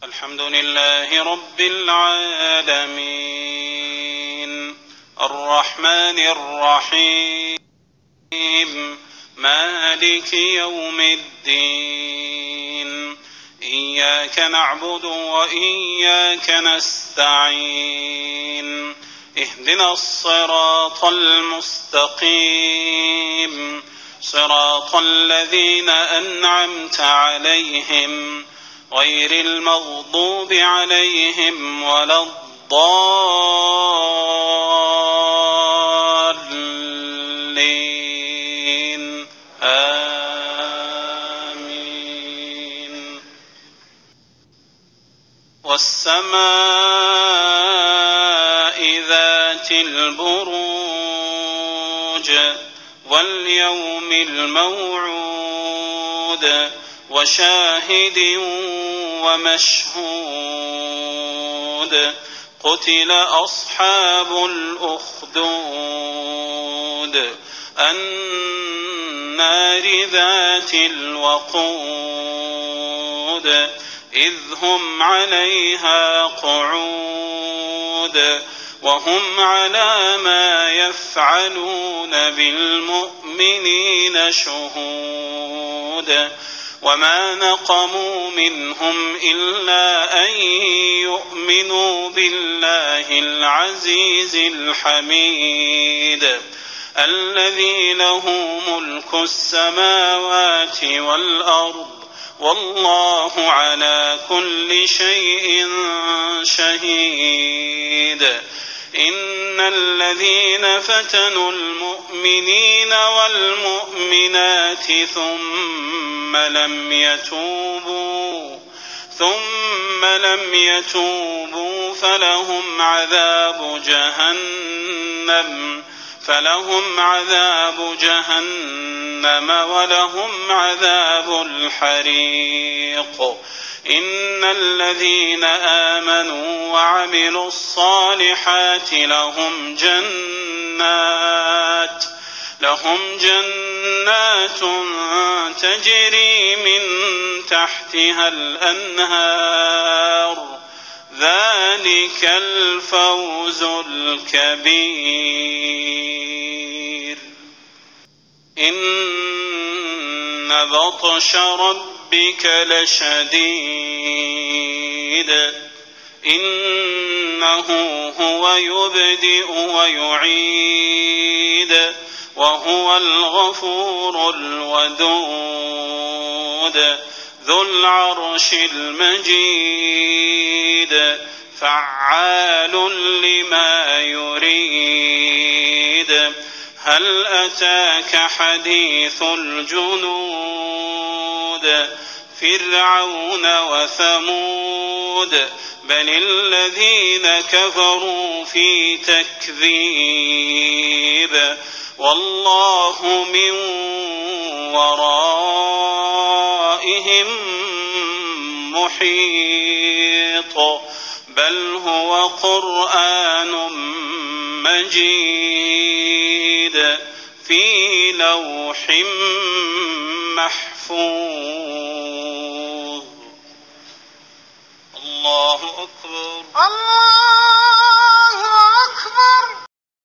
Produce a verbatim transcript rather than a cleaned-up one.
الحمد لله رب العالمين الرحمن الرحيم مالك يوم الدين إياك نعبد وإياك نستعين اهدنا الصراط المستقيم صراط الذين أنعمت عليهم غير المغضوب عليهم ولا الضالين آمين. والسماء ذات البروج واليوم الموعود وشاهد ومشهود قتل أصحاب الأخدود النار ذات الوقود إذ هم عليها قعود وهم على ما يفعلون بالمؤمنين شهود وما نقموا منهم إلا أن يؤمنوا بالله العزيز الحميد الذي له ملك السماوات والأرض والله على كل شيء شهيد. إن الذين فتنوا المؤمنين والمؤمنات ثم لم يتوبوا ثم لم يتوبوا فلهم عذاب جهنم فلهم عذاب جهنم ولهم عذاب الحريق. إن الذين آمنوا وعملوا الصالحات لهم جنات لهم جنات تجري من تحتها الأنهار ذلك الفوز الكبير. إن بطش ربك لشديد إنه هو يبدئ ويعيد وهو الغفور الودود ذو العرش المجيد فعال لما يريد. هل أتاك حديث الجنود فرعون وثمود بل الذين كفروا في تكذيب والله من ورائهم محيط بل هو قرآن مجيد في لوح محفوظ. الله أكبر. الله